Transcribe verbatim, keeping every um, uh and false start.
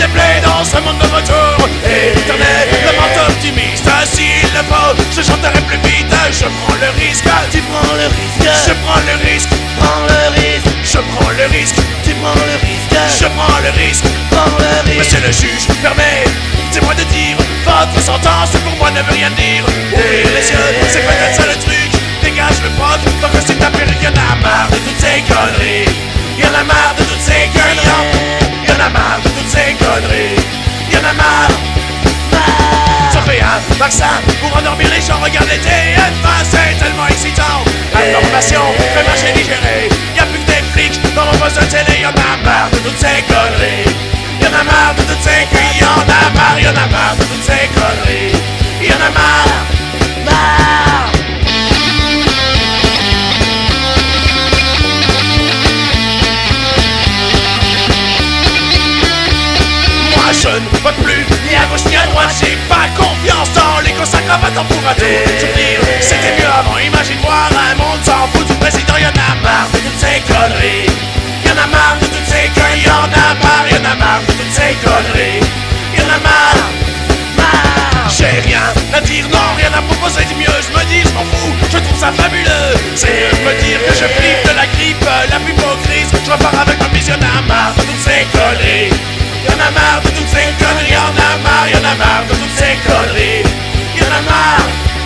déplaît dans ce monde de retour éternellement optimiste. S'il le faut, je chanterai plus vite. Je prends le risque, Tu prends le risque, je prends le risque, prends le risque, je prends le risque, tu prends le risque, je prends le risque. prends le risque. Monsieur le juge, permettez-moi de dire, votre sentence pour moi ne veut rien dire. Ouvrir les yeux, c'est peut-être ça le truc. Dégage le proc, tant que c'est ta perruque. Y'en a marre de toutes ces conneries. Y'en a marre de toutes ces conneries. Y'en a marre de toutes ces conneries. Y'en a marre. Ça fait un vaccin pour endormir les gens. Regarde les T F un, c'est tellement excitant. Information, que moi j'ai digéré. Y'a plus que des flics dans mon poste de télé. Y'en a marre de toutes ces conneries. Y'en a marre de toutes ces conneries. Y'en a marre, y'en a marre de toutes ces conneries. Y'en a marre, marre. Moi je ne vote plus ni à gauche ni à droite. J'ai pas confiance dans les cossins combattants pour un tour. Souvenir, c'était mieux avant. Imagine voir un monde sans fout du président. Y'en a marre de toutes ces conneries. Y'en a marre de toutes ces conneries. Y'en a marre, y'en a marre de toutes ces conneries. Y'en a marre, marre. J'ai rien à dire, non, rien à proposer du mieux. Je me dis, je m'en fous, je trouve ça fabuleux. C'est de me dire que je flippe de la grippe, la plus beau crise. Je repars avec ma mission. Y'en a marre de toutes ces conneries. Y'en a marre de toutes ces conneries. Y'en a marre, y'en a marre de toutes ces conneries. Y'en a marre.